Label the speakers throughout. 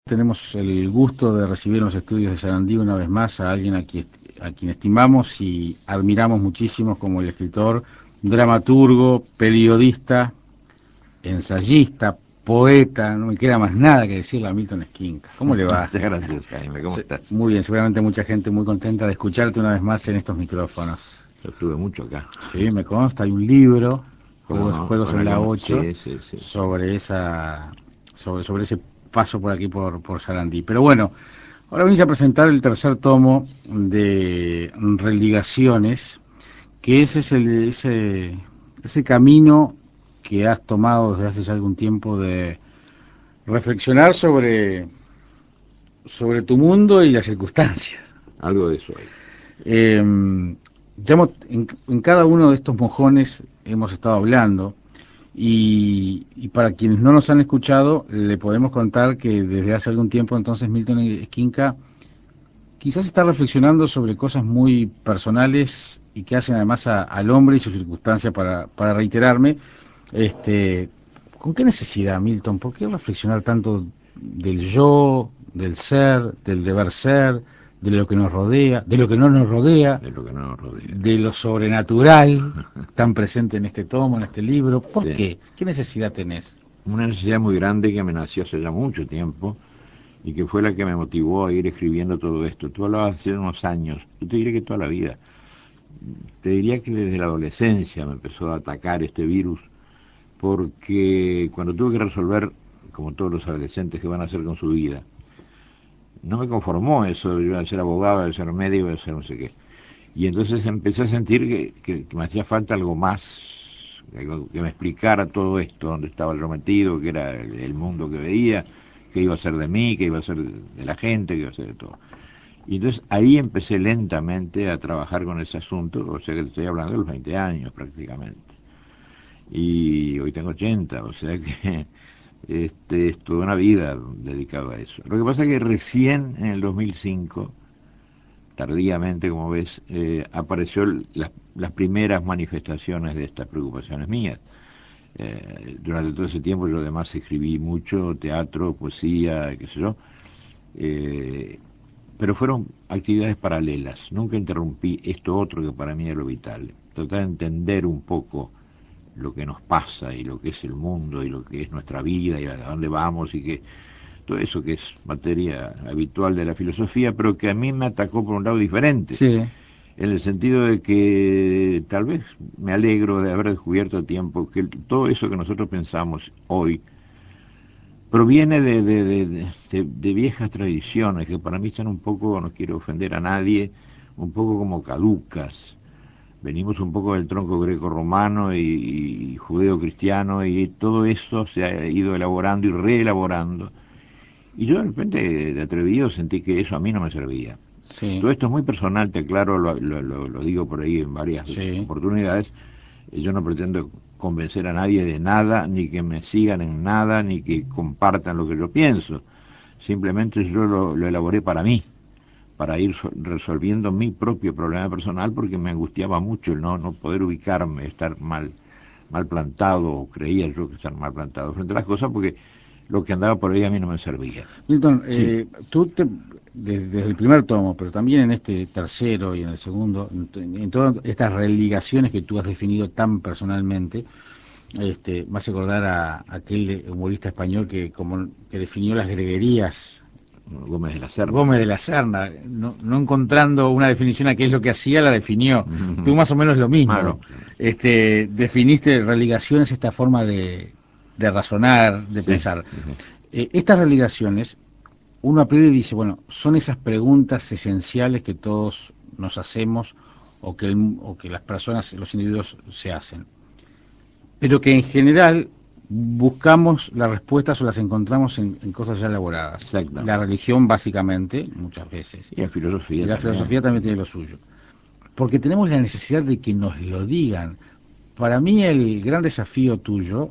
Speaker 1: Tenemos el gusto de recibir en los estudios de Sarandí una vez más a alguien a quien estimamos y admiramos muchísimo como el escritor, dramaturgo, periodista, ensayista, poeta, no me queda más nada que decirle a Milton Esquinca. ¿Cómo le va?
Speaker 2: Muchas gracias, Jaime, ¿cómo estás?
Speaker 1: Muy bien, seguramente mucha gente muy contenta de escucharte una vez más en estos micrófonos.
Speaker 2: Yo estuve mucho acá.
Speaker 1: Sí, me consta, hay un libro,
Speaker 2: No?
Speaker 1: Juegos en la 8,
Speaker 2: Sí.
Speaker 1: sobre ese paso por aquí por Sarandí. Pero bueno, ahora venís a presentar el tercer tomo de Religaciones, que ese es ese camino que has tomado desde hace ya algún tiempo de reflexionar sobre tu mundo y las circunstancias.
Speaker 2: Algo de eso hay.
Speaker 1: En cada uno de estos mojones hemos estado hablando. Y para quienes no nos han escuchado, le podemos contar que desde hace algún tiempo entonces Milton Esquinca quizás está reflexionando sobre cosas muy personales y que hacen además al hombre y sus circunstancias para reiterarme. ¿Con qué necesidad, Milton? ¿Por qué reflexionar tanto del yo, del ser, del deber ser, de lo que nos rodea, de lo que no nos rodea,
Speaker 2: De lo que no nos rodea.
Speaker 1: de lo sobrenatural, tan presente en este tomo, en este libro? ¿Por
Speaker 2: Sí.
Speaker 1: qué? ¿Qué necesidad tenés?
Speaker 2: Una necesidad muy grande que me nació hace ya mucho tiempo y que fue la que me motivó a ir escribiendo todo esto. Tú hablabas hace unos años, yo te diré que toda la vida. Te diría que desde la adolescencia me empezó a atacar este virus, porque cuando tuve que resolver, como todos los adolescentes, qué van a hacer con su vida, no me conformó eso, yo iba a ser abogado, iba a ser médico, iba a ser no sé qué. Y entonces empecé a sentir que me hacía falta algo más, algo que me explicara todo esto, dónde estaba yo metido, qué era el mundo que veía, qué iba a ser de mí, qué iba a ser de la gente, qué iba a ser de todo. Y entonces ahí empecé lentamente a trabajar con ese asunto, o sea que te estoy hablando de los 20 años prácticamente. Y hoy tengo 80, o sea que es toda una vida dedicada a eso. Lo que pasa es que recién en el 2005, tardíamente como ves, apareció las primeras manifestaciones de estas preocupaciones mías. Durante todo ese tiempo yo además escribí mucho teatro, poesía, qué sé yo, pero fueron actividades paralelas, nunca interrumpí esto otro que para mí era lo vital, tratar de entender un poco lo que nos pasa y lo que es el mundo y lo que es nuestra vida y a dónde vamos y que todo eso que es materia habitual de la filosofía, pero que a mí me atacó por un lado diferente,
Speaker 1: Sí,
Speaker 2: en el sentido de que tal vez me alegro de haber descubierto a tiempo que todo eso que nosotros pensamos hoy proviene de viejas tradiciones que para mí están un poco, no quiero ofender a nadie, un poco como caducas. Venimos un poco del tronco greco-romano y judeo-cristiano y todo eso se ha ido elaborando y reelaborando. Y yo de repente, de atrevido, sentí que eso a mí no me servía.
Speaker 1: sí,
Speaker 2: Todo esto es muy personal, te aclaro, lo digo por ahí en varias
Speaker 1: sí.
Speaker 2: oportunidades. Yo no pretendo convencer a nadie de nada, ni que me sigan en nada, ni que compartan lo que yo pienso. Simplemente yo lo elaboré para mí, para ir resolviendo mi propio problema personal, porque me angustiaba mucho el no poder ubicarme, estar mal plantado, o creía yo que estar mal plantado frente a las cosas, porque lo que andaba por ahí a mí no me servía.
Speaker 1: Milton,
Speaker 2: Sí.
Speaker 1: desde el primer tomo, pero también en este tercero y en el segundo, en todas estas religaciones que tú has definido tan personalmente, me hace acordar a aquel humorista español que definió las greguerías,
Speaker 2: Gómez de la Serna.
Speaker 1: Gómez de la Serna, no encontrando una definición a qué es lo que hacía, la definió. Tú más o menos lo mismo.
Speaker 2: Bueno,
Speaker 1: Definiste religaciones, esta forma de razonar, de
Speaker 2: sí,
Speaker 1: pensar.
Speaker 2: sí.
Speaker 1: Estas religaciones, uno a priori dice, bueno, son esas preguntas esenciales que todos nos hacemos o que las personas, los individuos se hacen, pero que en general buscamos las respuestas o las encontramos en cosas ya elaboradas.
Speaker 2: Exactamente.
Speaker 1: La religión básicamente, muchas veces,
Speaker 2: Y en filosofía
Speaker 1: y la filosofía también tiene lo suyo, porque tenemos la necesidad de que nos lo digan. Para mí el gran desafío tuyo,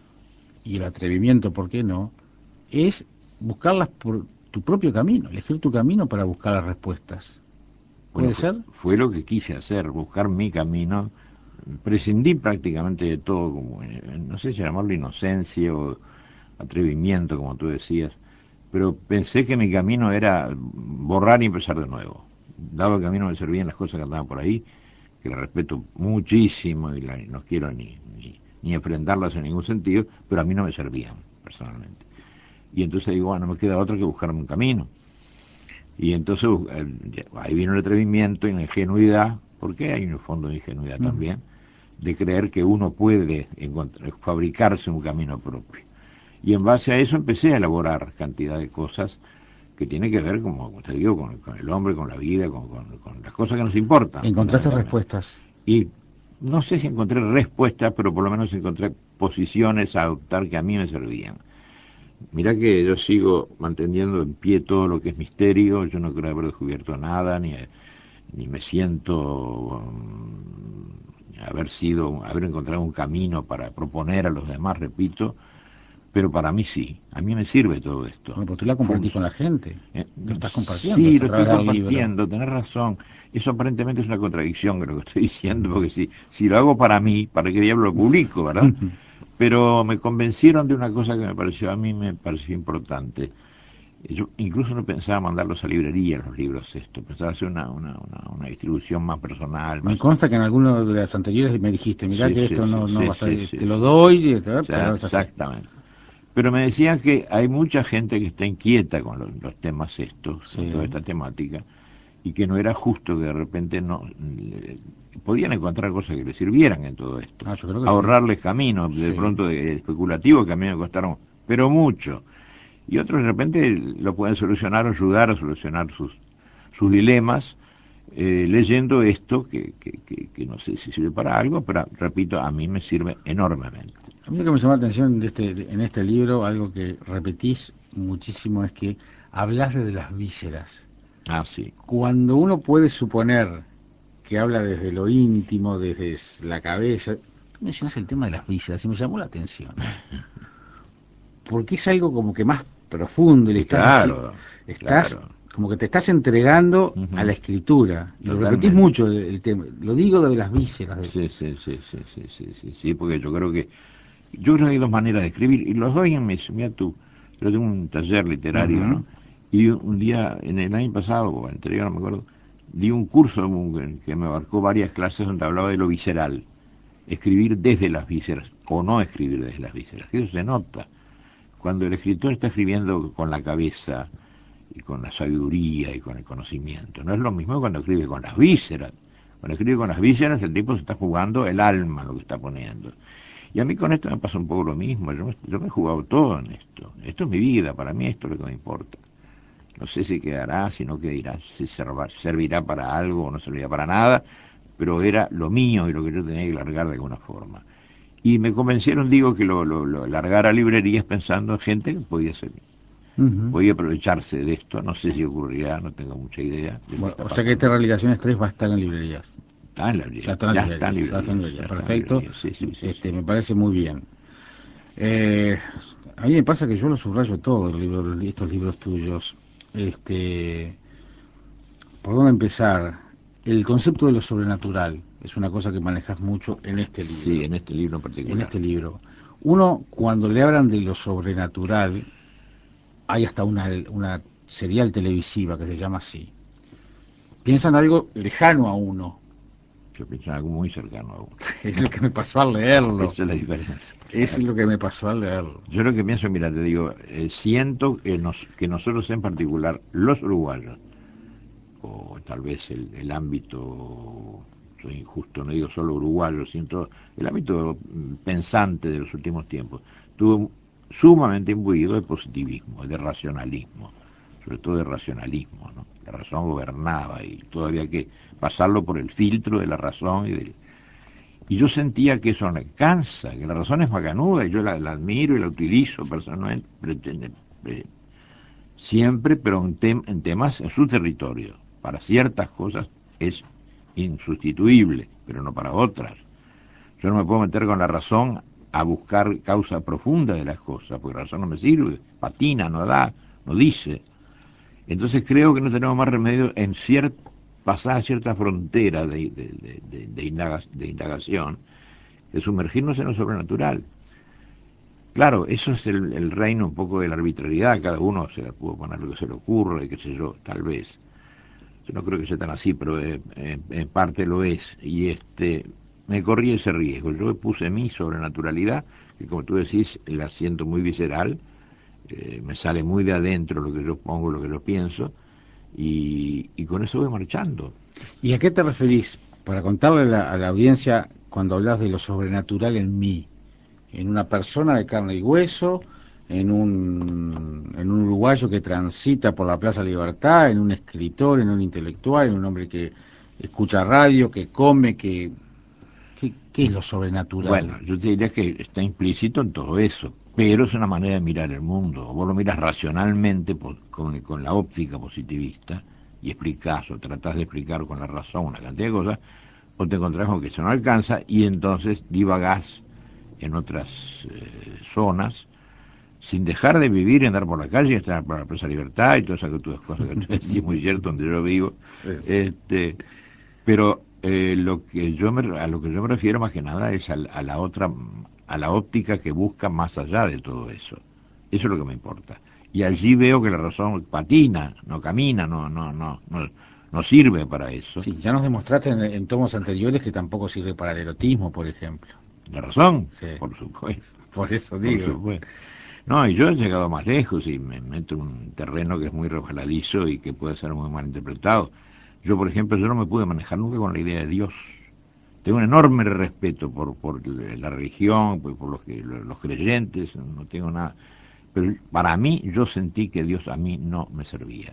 Speaker 1: y el atrevimiento, ¿por qué no?, es buscarlas por tu propio camino, elegir tu camino para buscar las respuestas. ¿Puede
Speaker 2: Bueno,
Speaker 1: ser?
Speaker 2: fue lo que quise hacer, buscar mi camino. Prescindí prácticamente de todo, como, no sé si llamarlo inocencia o atrevimiento, como tú decías, pero pensé que mi camino era borrar y empezar de nuevo. Dado el camino me servían las cosas que andaban por ahí, que las respeto muchísimo y no quiero ni enfrentarlas en ningún sentido, pero a mí no me servían personalmente. Y entonces digo, bueno, no me queda otra que buscarme un camino. Y entonces ahí vino el atrevimiento y la ingenuidad, porque hay un fondo de ingenuidad también, de creer que uno puede fabricarse un camino propio. Y en base a eso empecé a elaborar cantidad de cosas que tienen que ver, como te digo, con el hombre, con la vida, con las cosas que nos importan.
Speaker 1: ¿Encontraste respuestas?
Speaker 2: Y no sé si encontré respuestas, pero por lo menos encontré posiciones a adoptar que a mí me servían. Mirá que yo sigo manteniendo en pie todo lo que es misterio, yo no creo haber descubierto nada, ni me siento haber encontrado un camino para proponer a los demás, repito, pero para mí sí, a mí me sirve todo esto.
Speaker 1: Bueno, pues tú la compartís con la gente, lo estás compartiendo.
Speaker 2: Sí, lo estoy compartiendo, tenés razón. Eso aparentemente es una contradicción de lo que estoy diciendo, porque si lo hago para mí, ¿para qué diablo lo publico, verdad? Pero me convencieron de una cosa que a mí me pareció importante. Yo incluso no pensaba mandarlos a librería los libros pensaba hacer una distribución más personal.
Speaker 1: Me consta que en alguno de las anteriores me dijiste, mirá que esto no va a estar, te lo doy,
Speaker 2: exactamente. Pero me decían que hay mucha gente que está inquieta con los temas con toda esta temática, y que no era justo que de repente podían encontrar cosas que les sirvieran en todo esto.
Speaker 1: Yo creo que
Speaker 2: ahorrarles caminos, de pronto de especulativos, que a mí me costaron, pero mucho. Y otros de repente lo pueden solucionar o ayudar a solucionar sus dilemas, leyendo esto que no sé si sirve para algo, pero repito, a mí me sirve enormemente.
Speaker 1: A mí lo que me llamó la atención en este libro, algo que repetís muchísimo, es que hablas de las vísceras.
Speaker 2: Sí.
Speaker 1: Cuando uno puede suponer que habla desde lo íntimo, desde la cabeza, mencionas el tema de las vísceras y me llamó la atención. Porque es algo como que más profundo, y estás como que te estás entregando a la escritura. Y lo repetís mucho el tema, lo digo de las vísceras.
Speaker 2: Sí, porque yo creo que hay dos maneras de escribir, y los dos mira tú, yo tengo un taller literario, ¿no? Y un día, en el año pasado, o anterior, no me acuerdo, di un curso que me abarcó varias clases donde hablaba de lo visceral, escribir desde las vísceras, o no escribir desde las vísceras, eso se nota. Cuando el escritor está escribiendo con la cabeza, y con la sabiduría, y con el conocimiento, no es lo mismo cuando escribe con las vísceras. Cuando escribe con las vísceras, el tipo se está jugando el alma, lo que está poniendo. Y a mí con esto me pasa un poco lo mismo, yo me he jugado todo en esto. Esto es mi vida, para mí esto es lo que me importa. No sé si quedará, si no quedará, si servirá para algo o no servirá para nada, pero era lo mío y lo que yo tenía que largar de alguna forma. Y me convencieron, digo, que lo largara a librerías pensando en gente que podía servir. Podía aprovecharse de esto, no sé si ocurrirá, no tengo mucha idea.
Speaker 1: Bueno, o sea que Realizaciones 3 va a estar en librerías.
Speaker 2: Está en librerías.
Speaker 1: Ya está en librerías. Perfecto. Sí. Me parece muy bien. A mí me pasa que yo lo subrayo todo, estos libros tuyos. ¿Por dónde empezar? El concepto de lo sobrenatural es una cosa que manejas mucho en este libro.
Speaker 2: Sí, en este libro en particular.
Speaker 1: En este libro. Uno, cuando le hablan de lo sobrenatural, hay hasta una serial televisiva que se llama así. Piensan algo lejano a uno.
Speaker 2: Yo pienso en algo muy cercano a uno.
Speaker 1: Es lo que me pasó al leerlo.
Speaker 2: Esa es la diferencia.
Speaker 1: Es lo que me pasó al leerlo.
Speaker 2: Yo lo que pienso, mira, te digo, siento que nosotros en particular, los uruguayos, o tal vez el ámbito, soy injusto, no digo solo uruguayo, siento el ámbito pensante de los últimos tiempos, estuvo sumamente imbuido de positivismo, de racionalismo, sobre todo de racionalismo, ¿no? La razón gobernaba y todavía hay que pasarlo por el filtro de la razón y yo sentía que eso no alcanza, que la razón es macanuda y yo la admiro y la utilizo personalmente, siempre, pero en temas en su territorio. Para ciertas cosas es insustituible, pero no para otras. Yo no me puedo meter con la razón a buscar causa profunda de las cosas, porque la razón no me sirve, patina, no da, no dice. Entonces creo que no tenemos más remedio en pasar cierta frontera de indagación, de sumergirnos en lo sobrenatural. Claro, eso es el reino un poco de la arbitrariedad, cada uno se la pudo poner lo que se le ocurre, qué sé yo, tal vez. Yo no creo que sea tan así, pero en parte lo es. Y me corrí ese riesgo. Yo puse mi sobrenaturalidad, que como tú decís, la siento muy visceral, me sale muy de adentro lo que yo pongo, lo que yo pienso, y con eso voy marchando.
Speaker 1: ¿Y a qué te referís? Para contarle a la audiencia cuando hablas de lo sobrenatural en mí, en una persona de carne y hueso, en un uruguayo que transita por la Plaza Libertad, en un escritor, en un intelectual, en un hombre que escucha radio, que come, ¿qué es lo sobrenatural?
Speaker 2: Bueno, yo te diría que está implícito en todo eso, pero es una manera de mirar el mundo. Vos lo miras racionalmente con la óptica positivista y explicás o tratás de explicar con la razón una cantidad de cosas, o te encontrás con que eso no alcanza y entonces divagás en otras zonas sin dejar de vivir y andar por la calle y estar por la Plaza Libertad y todas esas cosas que tú decís muy cierto donde yo vivo. Pero a lo que yo me refiero más que nada es a la otra, a la óptica que busca más allá de todo eso. Eso es lo que me importa. Y allí veo que la razón patina, no camina, no sirve para eso.
Speaker 1: Sí, ya nos demostraste en tomos anteriores que tampoco sirve para el erotismo, por ejemplo.
Speaker 2: La razón,
Speaker 1: Sí.
Speaker 2: por supuesto.
Speaker 1: Por eso digo.
Speaker 2: Por supuesto. No, y yo he llegado más lejos y me meto en un terreno que es muy resbaladizo y que puede ser muy mal interpretado. Yo, por ejemplo, yo no me pude manejar nunca con la idea de Dios. Tengo un enorme respeto por la religión, por los creyentes, no tengo nada. Pero para mí, yo sentí que Dios a mí no me servía.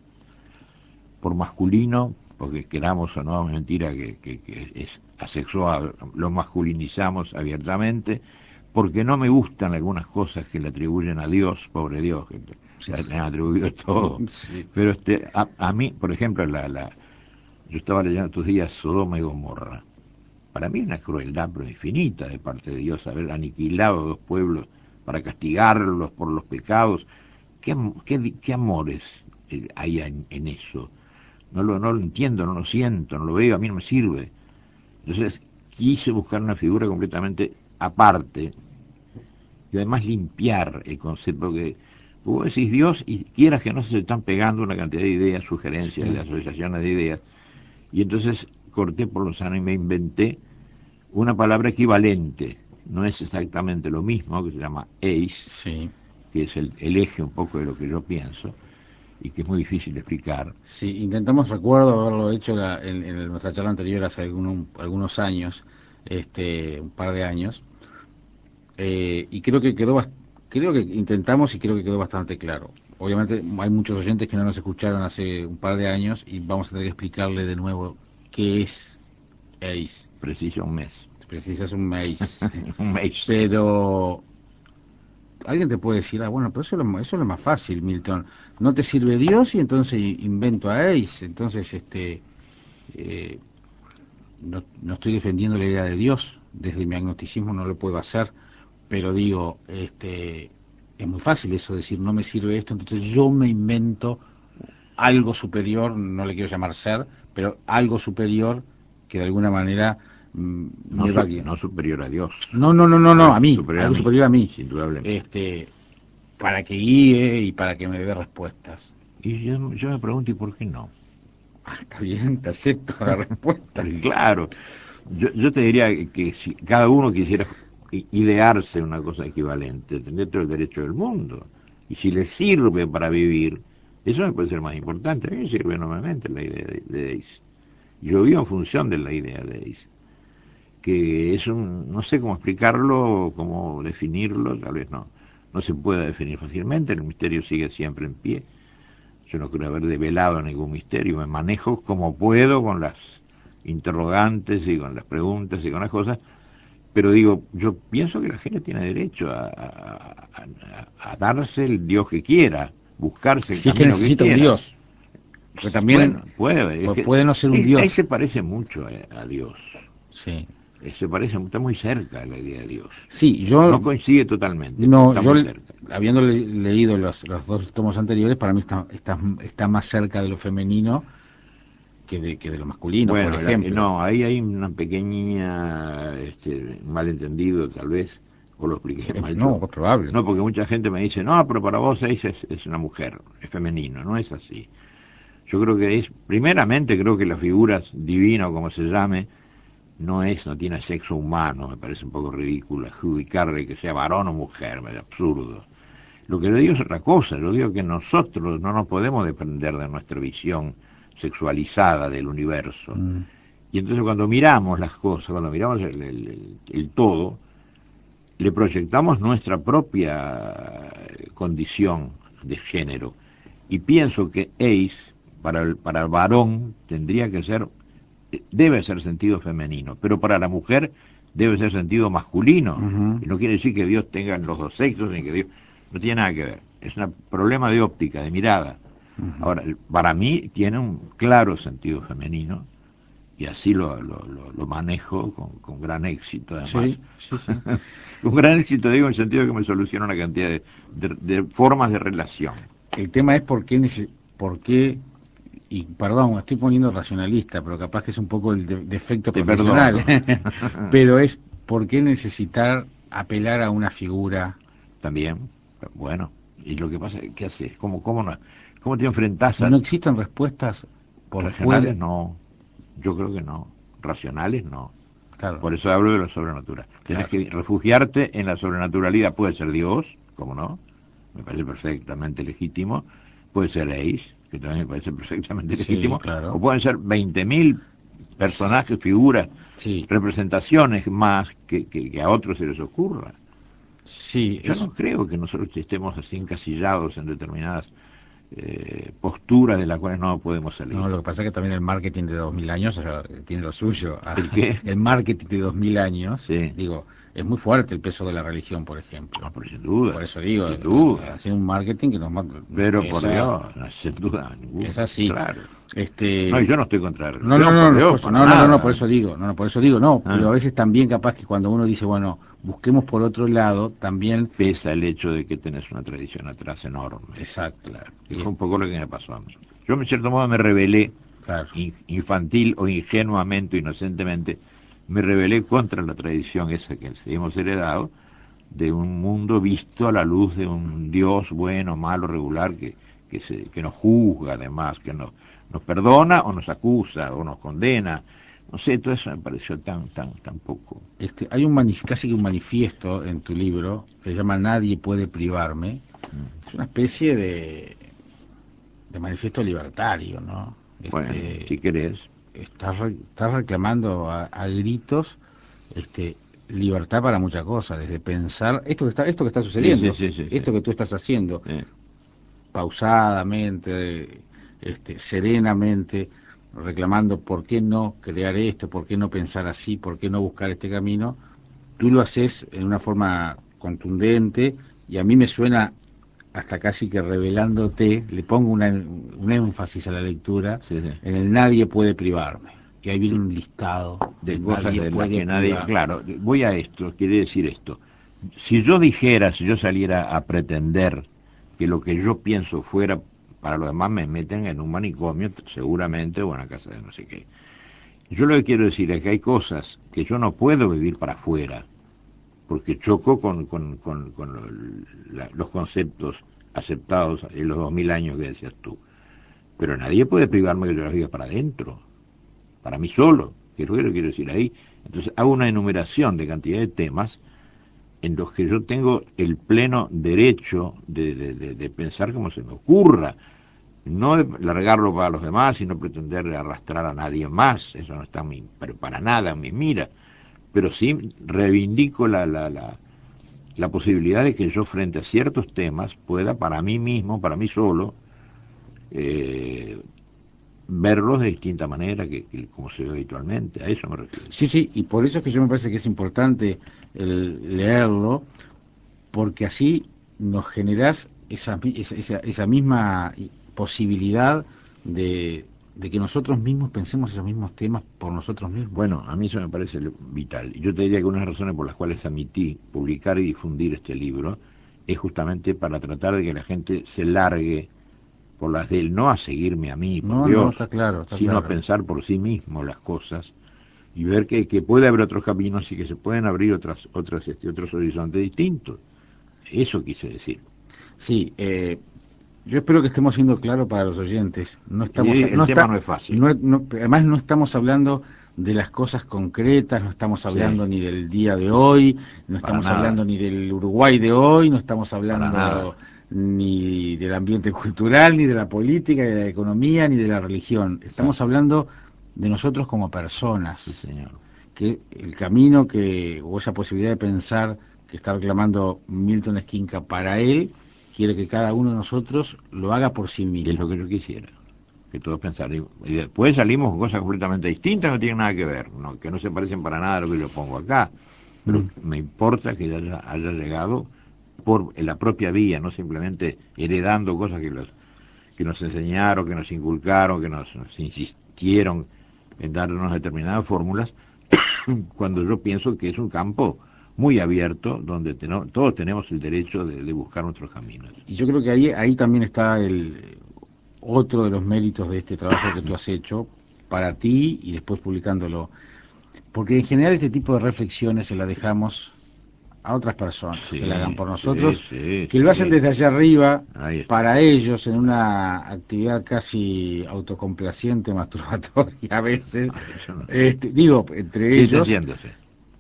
Speaker 2: Por masculino, porque queramos o no, mentira que es asexual, lo masculinizamos abiertamente, porque no me gustan algunas cosas que le atribuyen a Dios, pobre Dios, que le han atribuido todo.
Speaker 1: Sí.
Speaker 2: Pero a mí, por ejemplo, yo estaba leyendo estos días Sodoma y Gomorra. Para mí es una crueldad pero infinita de parte de Dios haber aniquilado dos pueblos para castigarlos por los pecados. ¿Qué amores hay en eso? No lo entiendo, no lo siento, no lo veo, a mí no me sirve. Entonces quise buscar una figura completamente aparte y además limpiar el concepto que vos decís Dios y quieras que no se están pegando una cantidad de ideas, sugerencias, de asociaciones de ideas. Y entonces corté por lo sano y me inventé una palabra equivalente. No es exactamente lo mismo, que se llama eis,
Speaker 1: Sí.
Speaker 2: que es el eje un poco de lo que yo pienso y que es muy difícil de explicar.
Speaker 1: Sí, intentamos, recuerdo haberlo hecho en nuestra charla anterior hace algunos años, un par de años, y creo que creo que intentamos y creo que quedó bastante claro. Obviamente hay muchos oyentes que no nos escucharon hace un par de años y vamos a tener que explicarle de nuevo qué es ACE.
Speaker 2: Precisa un mes.
Speaker 1: Precisas un maíz.
Speaker 2: Un mes.
Speaker 1: Pero alguien te puede decir, bueno, pero eso es lo más fácil, Milton. No te sirve Dios y entonces invento a Ace. Entonces, no estoy defendiendo la idea de Dios. Desde mi agnosticismo no lo puedo hacer. Pero digo, es muy fácil eso, decir, no me sirve esto, entonces yo me invento algo superior, no le quiero llamar ser, pero algo superior que de alguna manera
Speaker 2: no superior a Dios.
Speaker 1: No, a mí, algo superior a mí,
Speaker 2: indudablemente.
Speaker 1: Para que guíe y para que me dé respuestas.
Speaker 2: Y yo me pregunto, ¿y por qué no?
Speaker 1: Está bien, te acepto la respuesta.
Speaker 2: Claro, yo te diría que si cada uno quisiera idearse una cosa equivalente, tendría todo el derecho del mundo. Y si le sirve para vivir, eso me puede ser más importante. A mí me sirve enormemente la idea de Ace. Yo vivo en función de la idea de Ace. Que es no sé cómo explicarlo, cómo definirlo, tal vez no se pueda definir fácilmente, el misterio sigue siempre en pie. Yo no creo haber develado ningún misterio, me manejo como puedo con las interrogantes y con las preguntas y con las cosas, pero digo, yo pienso que la gente tiene derecho a darse el Dios que quiera, buscarse el
Speaker 1: si
Speaker 2: camino
Speaker 1: es que necesita
Speaker 2: que quiera.
Speaker 1: Un Dios. Porque también
Speaker 2: puede
Speaker 1: no ser un Dios.
Speaker 2: Ahí se parece mucho a Dios.
Speaker 1: Sí.
Speaker 2: Está muy cerca de la idea de Dios.
Speaker 1: Sí, yo
Speaker 2: no coincide totalmente.
Speaker 1: No,
Speaker 2: está
Speaker 1: yo
Speaker 2: muy cerca.
Speaker 1: Habiendo leído los dos tomos anteriores, para mí está más cerca de lo femenino que de lo masculino,
Speaker 2: Bueno,
Speaker 1: por ejemplo.
Speaker 2: Ahí hay una pequeña malentendido tal vez o lo expliqué mal
Speaker 1: No,
Speaker 2: yo.
Speaker 1: es probable.
Speaker 2: No, porque mucha gente me dice, no, pero para vos Ace es una mujer, es femenino, no es así. Yo creo que primeramente creo que la figura divina o como se llame, no tiene sexo humano, me parece un poco ridículo adjudicarle que sea varón o mujer, es absurdo. Lo que le digo es otra cosa, yo digo que nosotros no nos podemos depender de nuestra visión sexualizada del universo. Y entonces cuando miramos las cosas, cuando miramos el todo, le proyectamos nuestra propia condición de género. Y pienso que Ace, para el varón, debe ser sentido femenino, pero para la mujer debe ser sentido masculino. Y no quiere decir que Dios tenga los dos sexos, ni que Dios... No tiene nada que ver. Es un problema de óptica, de mirada. Ahora, para mí tiene un claro sentido femenino, y así lo manejo con gran éxito, además.
Speaker 1: Sí.
Speaker 2: Con gran éxito digo en el sentido de que me soluciona una cantidad de formas de relación.
Speaker 1: El tema es por qué, y perdón, me estoy poniendo racionalista, pero capaz que es un poco el defecto profesional, pero es por qué necesitar apelar a una figura.
Speaker 2: También, bueno, y lo que pasa, ¿qué haces? ¿Cómo te enfrentás a...?
Speaker 1: ¿No existen respuestas por
Speaker 2: racionales?
Speaker 1: fuera?
Speaker 2: No, yo creo que no. Racionales, no.
Speaker 1: Claro.
Speaker 2: Por eso hablo de lo sobrenatural. Tenés que refugiarte en la sobrenaturalidad. Puede ser Dios, ¿cómo no? Me parece perfectamente legítimo. Puede ser Ace, que también me parece perfectamente legítimo.
Speaker 1: Claro.
Speaker 2: O pueden ser 20.000 personajes, figuras, representaciones más que a otros se les ocurra.
Speaker 1: Sí,
Speaker 2: yo no creo que nosotros estemos así encasillados en determinadas posturas de las cuales no podemos salir.
Speaker 1: No, lo que pasa es que también el marketing de 2000 años tiene lo suyo.
Speaker 2: ¿El qué?
Speaker 1: El marketing de 2000 años,
Speaker 2: sí.
Speaker 1: Digo, es muy fuerte el peso de la religión, por ejemplo.
Speaker 2: No, pero sin duda.
Speaker 1: Por eso digo,
Speaker 2: sin duda.
Speaker 1: Hace un marketing que nos mata.
Speaker 2: Pero por Dios, sin duda ninguna.
Speaker 1: Es así.
Speaker 2: Claro. No, y yo no estoy contra la
Speaker 1: religión. No, por eso digo, pero a veces también capaz que cuando uno dice, bueno, busquemos por otro lado, también
Speaker 2: pesa el hecho de que tenés una tradición atrás enorme.
Speaker 1: Exacto.
Speaker 2: Claro. Y fue un poco lo que me pasó a mí. Yo, en cierto modo, me rebelé, infantil o ingenuamente, inocentemente, me rebelé contra la tradición esa que hemos heredado, de un mundo visto a la luz de un Dios bueno, malo, regular, que nos juzga, además, que nos perdona o nos acusa o nos condena. No sé, todo eso me pareció tan poco.
Speaker 1: Hay casi que un manifiesto en tu libro que se llama Nadie puede privarme. Es una especie de manifiesto libertario, ¿no?
Speaker 2: Bueno, si querés.
Speaker 1: Estás reclamando a gritos libertad para muchas cosas, desde pensar esto que está sucediendo, esto que tú estás haciendo, pausadamente, serenamente, reclamando por qué no crear esto, por qué no pensar así, por qué no buscar este camino. Tú lo haces en una forma contundente y a mí me suena hasta casi que revelándote, le pongo un énfasis a la lectura, en el nadie puede privarme. Y ahí viene un listado
Speaker 2: de cosas de las que nadie... Claro, voy a esto, quiere decir esto. Si yo saliera a pretender que lo que yo pienso fuera para los demás, me meten en un manicomio, seguramente, o en una casa de no sé qué. Yo lo que quiero decir es que hay cosas que yo no puedo vivir para afuera, porque choco con los conceptos aceptados en los 2000 años que decías tú. Pero nadie puede privarme que yo las viva para adentro, para mí solo, que es lo que quiero decir ahí. Entonces hago una enumeración de cantidad de temas en los que yo tengo el pleno derecho de pensar como se me ocurra, no de largarlo para los demás y no pretender arrastrar a nadie más, eso no está pero para nada en mi mira. Pero sí reivindico la posibilidad de que yo frente a ciertos temas pueda para mí mismo, para mí solo, verlos de distinta manera que como se ve habitualmente. A eso me refiero.
Speaker 1: Sí, y por eso es que yo me parece que es importante leerlo, porque así nos generás esa misma posibilidad de que nosotros mismos pensemos esos mismos temas por nosotros mismos.
Speaker 2: Bueno, a mí eso me parece vital. Yo te diría que una de las razones por las cuales admití publicar y difundir este libro es justamente para tratar de que la gente se largue por las de él, no a seguirme a mí, por Dios,
Speaker 1: está claro,
Speaker 2: sino a pensar por sí mismo las cosas y ver que puede haber otros caminos y que se pueden abrir otros horizontes distintos. Eso quise decir.
Speaker 1: Sí, yo espero que estemos siendo claros para los oyentes. No estamos,
Speaker 2: Sí, el tema no es fácil.
Speaker 1: Además no estamos hablando de las cosas concretas, no estamos hablando
Speaker 2: Sí.
Speaker 1: ni del día de hoy, no
Speaker 2: Para
Speaker 1: estamos
Speaker 2: nada.
Speaker 1: hablando ni del Uruguay de hoy, no estamos
Speaker 2: Para
Speaker 1: hablando
Speaker 2: nada.
Speaker 1: ni del ambiente cultural, ni de la política, ni de la economía, ni de la religión. Estamos
Speaker 2: Exacto.
Speaker 1: hablando de nosotros como
Speaker 2: Sí,
Speaker 1: personas,
Speaker 2: señor.
Speaker 1: que el camino o esa posibilidad de pensar que está reclamando Milton Esquinca para él, quiere que cada uno de nosotros lo haga por sí
Speaker 2: Y es
Speaker 1: mismo.
Speaker 2: lo que yo quisiera, que todos pensaran. Y después salimos con cosas completamente distintas que no tienen nada que ver, ¿no? Que no se parecen para nada a lo que yo pongo acá. Pero me importa que haya llegado por la propia vía, no simplemente heredando cosas que nos enseñaron, que nos inculcaron, que nos insistieron en darnos determinadas fórmulas, cuando yo pienso que es un campo muy abierto donde todos tenemos el derecho de buscar nuestros caminos.
Speaker 1: Y yo creo que ahí también está otro de los méritos de este trabajo que tú has hecho para ti y después publicándolo. Porque en general este tipo de reflexiones se las dejamos a otras personas
Speaker 2: Sí,
Speaker 1: que la hagan por
Speaker 2: sí,
Speaker 1: nosotros,
Speaker 2: sí,
Speaker 1: que lo hacen
Speaker 2: sí.
Speaker 1: desde allá arriba
Speaker 2: Ahí está.
Speaker 1: para ellos en una actividad casi autocomplaciente, masturbatoria a veces.
Speaker 2: Ay, yo no-
Speaker 1: Digo, entre
Speaker 2: Sí, te
Speaker 1: ellos,
Speaker 2: entiendo, sí.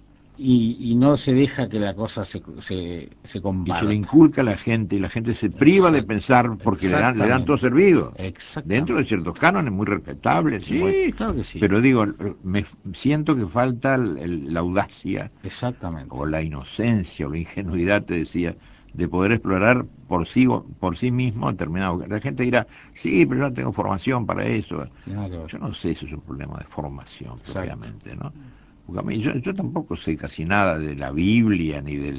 Speaker 1: y no se deja que la cosa se
Speaker 2: Y se le
Speaker 1: comparta.
Speaker 2: inculca a la gente y la gente se priva de
Speaker 1: Exact-
Speaker 2: pensar porque le dan todo
Speaker 1: exactamente,
Speaker 2: servido. Dentro de
Speaker 1: exactamente.
Speaker 2: ciertos cánones muy respetables.
Speaker 1: Sí, claro que sí,
Speaker 2: Pero digo, me siento que falta la audacia
Speaker 1: exactamente.
Speaker 2: o la inocencia o la ingenuidad, te decía, de poder explorar por sí mismo determinado. La gente dirá, sí, pero yo no tengo formación para eso.
Speaker 1: Sin nada que ver.
Speaker 2: Yo no sé si es un problema de formación
Speaker 1: Exacto.
Speaker 2: propiamente, ¿no? Porque a mí, yo tampoco sé casi nada de la Biblia ni de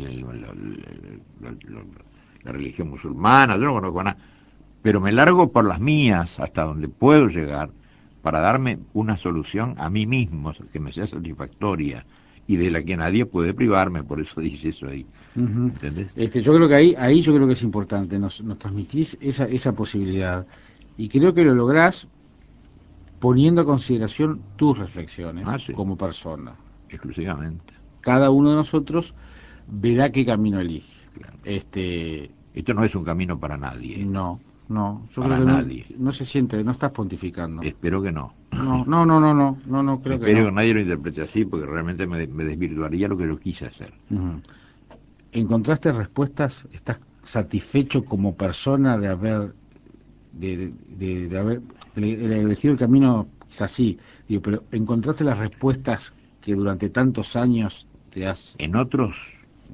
Speaker 2: la religión musulmana, yo no conozco nada, pero me largo por las mías hasta donde puedo llegar para darme una solución a mí mismo que me sea satisfactoria y de la que nadie puede privarme, por eso dice eso ahí.
Speaker 1: Ujú.
Speaker 2: ¿Entendés?
Speaker 1: Yo creo que ahí yo creo que es importante, nos transmitís esa posibilidad y creo que lo lográs poniendo a consideración tus reflexiones
Speaker 2: Ah, sí,
Speaker 1: como persona.
Speaker 2: exclusivamente.
Speaker 1: Cada uno de nosotros verá qué camino elige.
Speaker 2: Claro.
Speaker 1: Este,
Speaker 2: Esto no es un camino para nadie,
Speaker 1: yo
Speaker 2: para
Speaker 1: creo que
Speaker 2: nadie.
Speaker 1: no se siente, no estás pontificando.
Speaker 2: Espero que no.
Speaker 1: No, creo que
Speaker 2: Espero
Speaker 1: no.
Speaker 2: que nadie lo interprete así porque realmente me desvirtuaría lo que yo quise hacer.
Speaker 1: Ujú. ¿Encontraste respuestas? ¿Estás satisfecho como persona de haber de haber elegido el camino? Quizás sí, digo, pero ¿encontraste las respuestas que durante tantos años te has...
Speaker 2: En otros,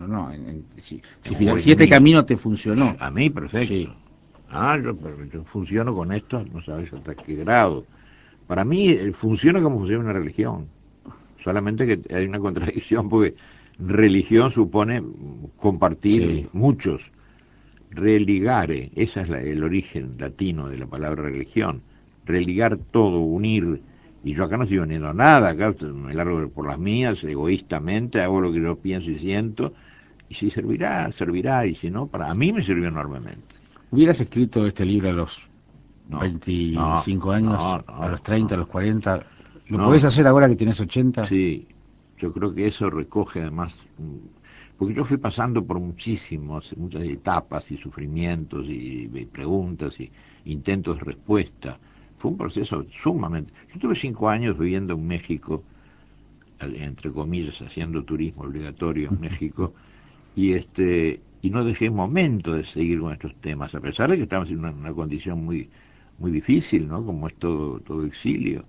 Speaker 1: Si este camino te funcionó.
Speaker 2: a mí perfecto.
Speaker 1: Sí.
Speaker 2: Yo funciono con esto, no sabes hasta qué grado. Para mí funciona como funciona una religión. Solamente que hay una contradicción porque religión supone compartir
Speaker 1: Sí.
Speaker 2: muchos. Religare, ese es el origen latino de la palabra religión. Religar todo, unir. Y yo acá no estoy uniendo nada, acá me largo por las mías, egoístamente, hago lo que yo pienso y siento. Y si servirá, servirá, y si no, para mí me sirvió enormemente.
Speaker 1: ¿Hubieras escrito este libro a los
Speaker 2: No,
Speaker 1: 25 años,
Speaker 2: no,
Speaker 1: a los 30, a los 40? ¿Lo
Speaker 2: No.
Speaker 1: podés hacer ahora que tienes 80?
Speaker 2: Sí, yo creo que eso recoge además, porque yo fui pasando por muchas etapas y sufrimientos y preguntas y intentos de respuesta. Fue un proceso sumamente... Yo tuve 5 años viviendo en México, entre comillas, haciendo turismo obligatorio en México, y no dejé momento de seguir con estos temas, a pesar de que estábamos en una condición muy, muy difícil, ¿no? Como es todo exilio.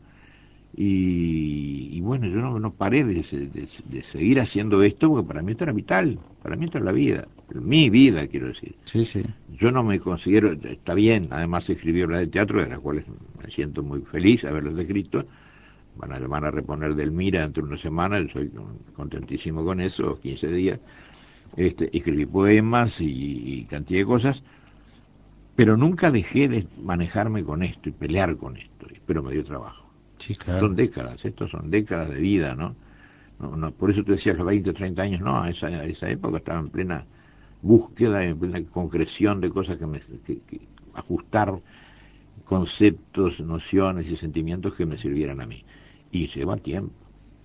Speaker 2: Y bueno, yo no paré de seguir haciendo esto porque para mí esto era vital, para mí esto es la vida, mi vida quiero decir.
Speaker 1: Sí, sí.
Speaker 2: Yo no me considero, está bien, además escribí obras de teatro de las cuales me siento muy feliz haberlas escrito, van a reponer del Mira dentro de una semana, yo soy contentísimo con eso, 15 días, escribí poemas y cantidad de cosas, pero nunca dejé de manejarme con esto y pelear con esto, pero me dio trabajo.
Speaker 1: Sí, claro.
Speaker 2: Son décadas, estos son décadas de vida, ¿no? Por eso tú decías los 20 o 30 años, no, esa época estaba en plena búsqueda, en plena concreción de cosas que ajustar conceptos, nociones y sentimientos que me sirvieran a mí. Y lleva tiempo,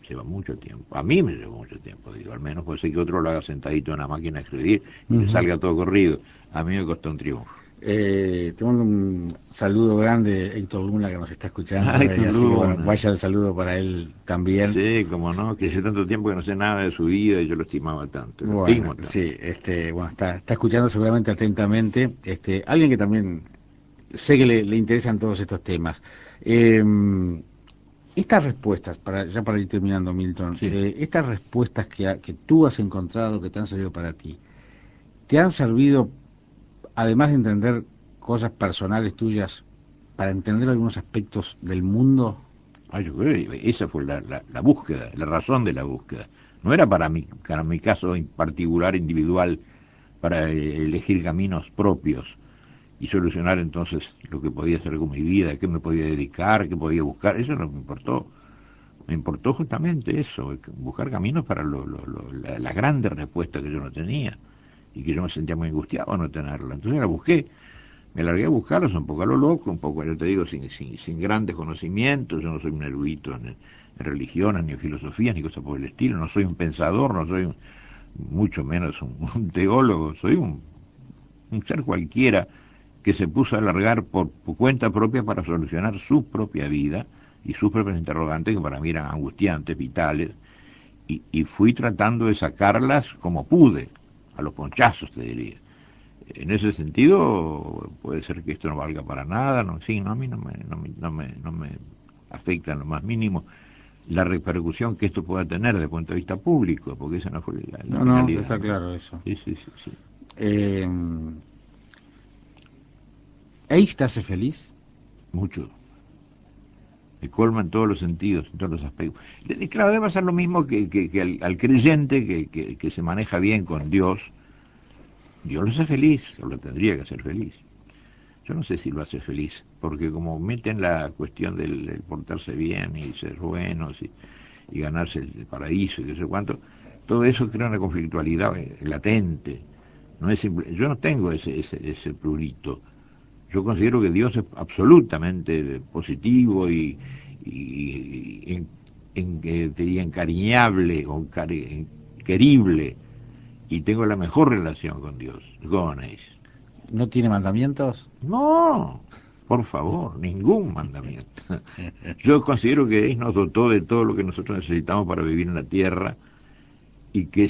Speaker 2: lleva mucho tiempo. A mí me lleva mucho tiempo, digo, al menos puede ser que otro lo haga sentadito en una máquina de escribir y le salga todo corrido. A mí me costó un triunfo.
Speaker 1: Te mando un saludo grande, Héctor Luna, que nos está escuchando.
Speaker 2: Ay,
Speaker 1: Así que bueno,
Speaker 2: Luna.
Speaker 1: vaya el saludo para él también.
Speaker 2: Sí, como no, que hace tanto tiempo que no sé nada de su vida y yo lo estimaba tanto, lo
Speaker 1: Bueno,
Speaker 2: estimo tanto.
Speaker 1: sí, bueno, está escuchando seguramente atentamente. Alguien que también sé que le interesan todos estos temas. Eh, Estas respuestas, ya para ir terminando, Milton,
Speaker 2: Sí.
Speaker 1: estas respuestas que tú has encontrado, que te han servido para ti, ¿te han servido, además de entender cosas personales tuyas, para entender algunos aspectos del mundo?
Speaker 2: Ah, yo creo que esa fue la búsqueda, la razón de la búsqueda. No era para mi caso en particular, individual, para elegir caminos propios y solucionar entonces lo que podía hacer con mi vida, qué me podía dedicar, qué podía buscar. Eso no me importó. Me importó justamente eso, buscar caminos para la grande respuesta que yo no tenía y que yo me sentía muy angustiado a no tenerla. Entonces la busqué, me largué a buscarlos un poco a lo loco, un poco, yo te digo, sin grandes conocimientos. Yo no soy un erudito en religiones, ni en filosofías, ni cosas por el estilo. No soy un pensador, no soy mucho menos un teólogo. Soy un ser cualquiera que se puso a alargar por cuenta propia para solucionar su propia vida y sus propias interrogantes, que para mí eran angustiantes, vitales, y fui tratando de sacarlas como pude, a los ponchazos, te diría. En ese sentido, puede ser que esto no valga para nada, no, sí, no, a mí no me afecta en lo más mínimo la repercusión que esto pueda tener desde el punto de vista público, porque esa no fue la
Speaker 1: No,
Speaker 2: finalidad.
Speaker 1: está claro eso.
Speaker 2: Sí, sí, sí, sí.
Speaker 1: Eh, ¿Ace te hace feliz?
Speaker 2: Mucho. Me colma en todos los sentidos, en todos los aspectos. Y claro, debe pasar lo mismo que al creyente que se maneja bien con Dios. Dios lo hace feliz, o lo tendría que hacer feliz. Yo no sé si lo hace feliz, porque como meten la cuestión del portarse bien y ser buenos y ganarse el paraíso y no sé cuánto, todo eso crea una conflictualidad latente. No es simple, yo no tengo ese prurito. Yo considero que Dios es absolutamente positivo diría encariñable o querible, y tengo la mejor relación con Dios, con Él.
Speaker 1: ¿No tiene mandamientos?
Speaker 2: No, por favor, ningún mandamiento. Yo considero que Él nos dotó de todo lo que nosotros necesitamos para vivir en la tierra, y que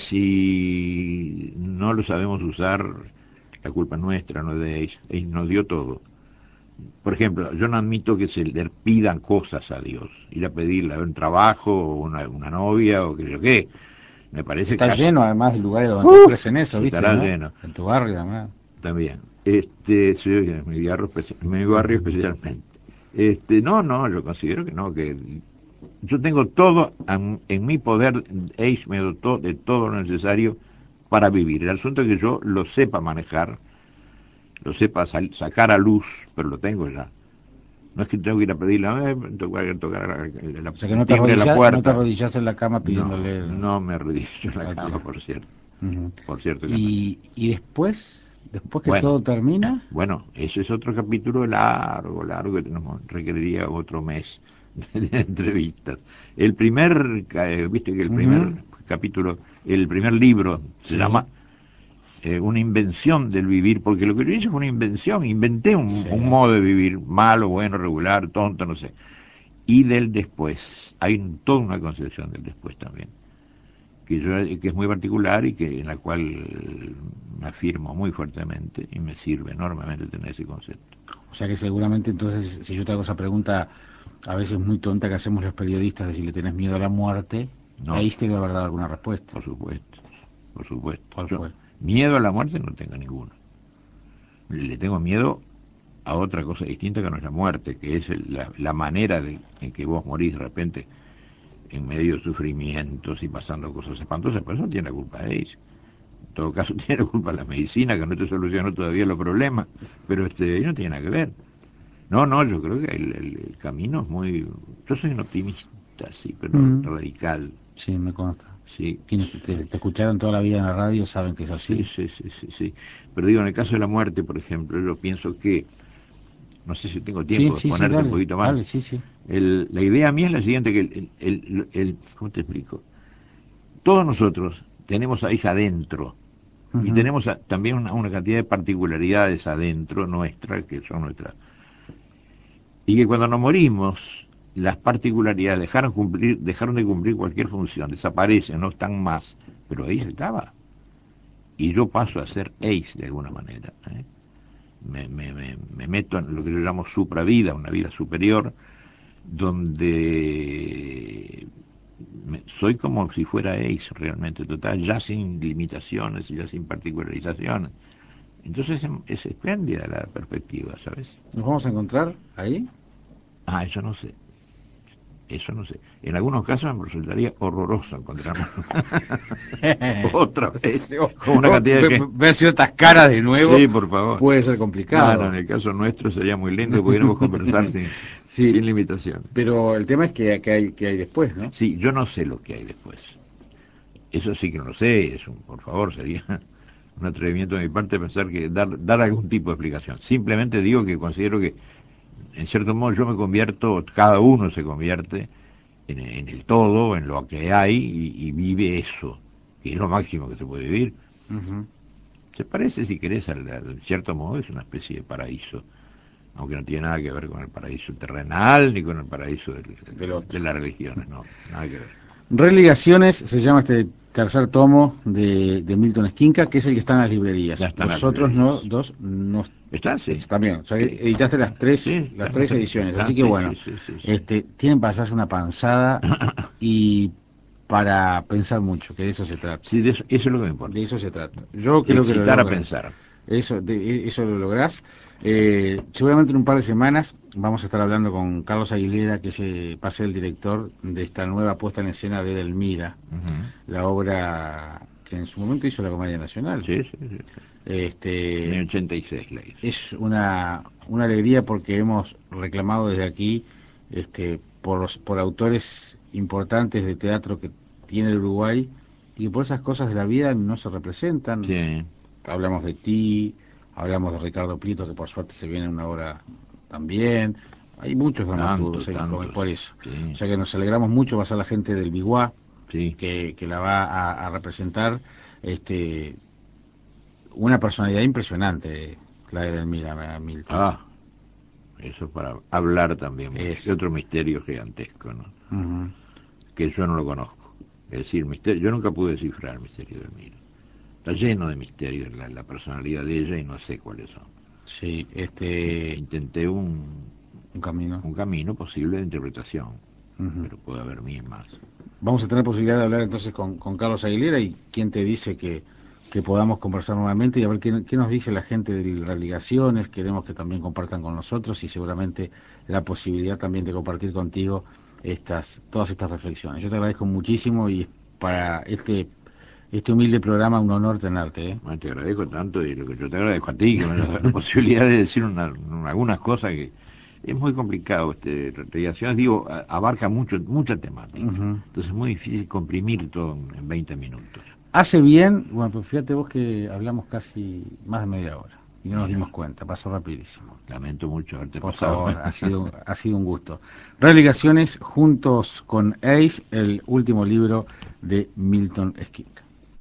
Speaker 2: si no lo sabemos usar, la culpa es nuestra, no de Él. Él nos dio todo. Por ejemplo, yo no admito que se le pidan cosas a Dios, ir a pedirle un trabajo, o una novia, o qué sé yo qué. Me parece
Speaker 1: Está
Speaker 2: casi...
Speaker 1: lleno además de lugares donde te ofrecen eso, ¿viste?
Speaker 2: Estará
Speaker 1: ¿No?
Speaker 2: lleno.
Speaker 1: En tu barrio además.
Speaker 2: También. Sí, en mi barrio especialmente. No, yo considero que no, que yo tengo todo en mi poder. Ace me dotó de todo lo necesario para vivir. El asunto es que yo lo sepa manejar, lo sepa sacar a luz, pero lo tengo ya. No es que tengo que ir a pedirle, tengo que tocar
Speaker 1: O sea que no te
Speaker 2: timbre de la
Speaker 1: no te
Speaker 2: puerta.
Speaker 1: arrodillas en la cama
Speaker 2: No,
Speaker 1: pidiéndole...
Speaker 2: no me arrodillo en la
Speaker 1: Ok.
Speaker 2: cama, por cierto.
Speaker 1: Ujú.
Speaker 2: Por cierto que no.
Speaker 1: Y después que
Speaker 2: Bueno,
Speaker 1: todo termina,
Speaker 2: bueno, eso es otro capítulo largo, que requeriría otro mes de entrevistas. Viste que el primer
Speaker 1: ujú,
Speaker 2: capítulo, el primer libro se
Speaker 1: sí,
Speaker 2: llama Una invención del vivir, porque lo que yo hice fue una invención, inventé
Speaker 1: sí.
Speaker 2: un modo de vivir, malo, bueno, regular, tonto, no sé. Y del después, hay toda una concepción del después también, que es muy particular y que en la cual me afirmo muy fuertemente y me sirve enormemente tener ese concepto.
Speaker 1: O sea que seguramente entonces, si yo te hago esa pregunta a veces muy tonta que hacemos los periodistas de si le tenés miedo a la muerte,
Speaker 2: No,
Speaker 1: ahí te debe haber dado alguna respuesta.
Speaker 2: por supuesto, por supuesto.
Speaker 1: ¿Cuál
Speaker 2: Yo,
Speaker 1: fue?
Speaker 2: miedo a la muerte no tengo ninguno. Le tengo miedo a otra cosa distinta que no es la muerte, que es la manera en que vos morís de repente en medio de sufrimientos y pasando cosas espantosas, pero eso no tiene la culpa de ellos. En todo caso tiene la culpa la medicina, que no te solucionó todavía los problemas, pero no tiene nada que ver. No, yo creo que el camino es muy... Yo soy un optimista, sí, pero radical,
Speaker 1: Sí, me consta.
Speaker 2: sí.
Speaker 1: Quienes te escucharon toda la vida en la radio saben que es así.
Speaker 2: Sí. Pero digo, en el caso de la muerte, por ejemplo, yo pienso que no sé si tengo tiempo
Speaker 1: Sí,
Speaker 2: de ponerte
Speaker 1: dale,
Speaker 2: un poquito más.
Speaker 1: dale, sí.
Speaker 2: La idea mía es la siguiente, que ¿cómo te explico? Todos nosotros tenemos ahí adentro, y
Speaker 1: Ujú.
Speaker 2: tenemos también una cantidad de particularidades adentro nuestras, que son nuestras, y que cuando nos morimos, las particularidades dejaron de cumplir cualquier función, desaparecen, no están más, pero ahí estaba. Y yo paso a ser ace de alguna manera. Me meto en lo que yo llamo supravida, una vida superior, donde soy como si fuera ace realmente total, ya sin limitaciones y ya sin particularizaciones. Entonces es espléndida la perspectiva, ¿sabes?
Speaker 1: ¿Nos vamos a encontrar ahí?
Speaker 2: Ah, eso no sé. Eso no sé. En algunos casos me resultaría horroroso encontrarnos otra vez con una cantidad de gente.
Speaker 1: Ver ciertas caras de nuevo
Speaker 2: Sí, por favor.
Speaker 1: puede ser
Speaker 2: No,
Speaker 1: complicado.
Speaker 2: en el caso nuestro sería muy lindo, pudiéramos conversar
Speaker 1: Sí,
Speaker 2: sin limitación.
Speaker 1: pero el tema es que hay después, ¿no?
Speaker 2: Sí, yo no sé lo que hay después. Eso sí que no lo sé, por favor, sería un atrevimiento de mi parte pensar que dar algún tipo de explicación. Simplemente digo que considero que, en cierto modo, yo me convierto, cada uno se convierte en el todo, en lo que hay, y vive eso, que es lo máximo que se puede vivir.
Speaker 1: Ujú.
Speaker 2: Se parece, si querés, en cierto modo, es una especie de paraíso, aunque no tiene nada que ver con el paraíso terrenal ni con el paraíso de las religiones, no, nada que ver.
Speaker 1: Religaciones se llama este tercer tomo de Milton Esquinca, que es el que está en las librerías.
Speaker 2: Ya están las
Speaker 1: Los otros no,
Speaker 2: librerías.
Speaker 1: dos no
Speaker 2: ¿Están? Sí.
Speaker 1: también. O sea,
Speaker 2: Sí.
Speaker 1: editaste las
Speaker 2: Sí,
Speaker 1: tres ediciones, así que
Speaker 2: sí,
Speaker 1: bueno,
Speaker 2: sí.
Speaker 1: tienen para hacerse una panzada y para pensar mucho, que de eso se trata.
Speaker 2: Sí, eso es lo que me importa.
Speaker 1: De eso se trata. Yo creo que lo
Speaker 2: Excitar a
Speaker 1: logras.
Speaker 2: pensar.
Speaker 1: Eso lo lográs. Seguramente en un par de semanas vamos a estar hablando con Carlos Aguilera, que va a ser el director de esta nueva puesta en escena de Edelmira, la obra que en su momento hizo la Comedia Nacional.
Speaker 2: Sí.
Speaker 1: En
Speaker 2: En el 86 la hizo.
Speaker 1: Es una alegría porque hemos reclamado desde aquí por autores importantes de teatro que tiene el Uruguay y que por esas cosas de la vida no se representan.
Speaker 2: Sí.
Speaker 1: Hablamos de ti, hablamos de Ricardo Prieto, que por suerte se viene una obra también. Hay muchos dramaturgos por eso.
Speaker 2: Sí.
Speaker 1: O sea que nos alegramos mucho, va a ser la gente del Biguá,
Speaker 2: Sí.
Speaker 1: que la va a representar. Una personalidad impresionante, la de Edelmira Milton.
Speaker 2: Ah, eso para hablar también de otro misterio gigantesco, ¿no?
Speaker 1: Uh-huh.
Speaker 2: Que yo no lo conozco. Es decir, yo nunca pude descifrar el misterio de Edelmira. Está lleno de misterios la personalidad de ella y no sé cuáles son.
Speaker 1: Sí,
Speaker 2: intenté un
Speaker 1: camino
Speaker 2: posible de interpretación,
Speaker 1: pero
Speaker 2: puede haber mil más.
Speaker 1: Vamos a tener posibilidad de hablar entonces con Carlos Aguilera, y quién te dice que podamos conversar nuevamente y a ver qué nos dice la gente de Religaciones. Queremos que también compartan con nosotros y seguramente la posibilidad también de compartir contigo todas estas reflexiones. Yo te agradezco muchísimo y para este humilde programa un honor tenerte.
Speaker 2: Bueno, te agradezco tanto y lo que yo te agradezco a ti, que me das la posibilidad de decir algunas cosas que es muy complicado. Religaciones, digo, abarca mucha temática. Entonces es muy difícil comprimir todo en 20 minutos.
Speaker 1: Hace bien, bueno, pues fíjate vos que hablamos casi más de media hora y no nos dimos cuenta, pasó rapidísimo.
Speaker 2: Lamento mucho haberte
Speaker 1: pasado. Por favor,
Speaker 2: ha
Speaker 1: sido un gusto. Religaciones juntos con Ace, el último libro de Milton Esquinca.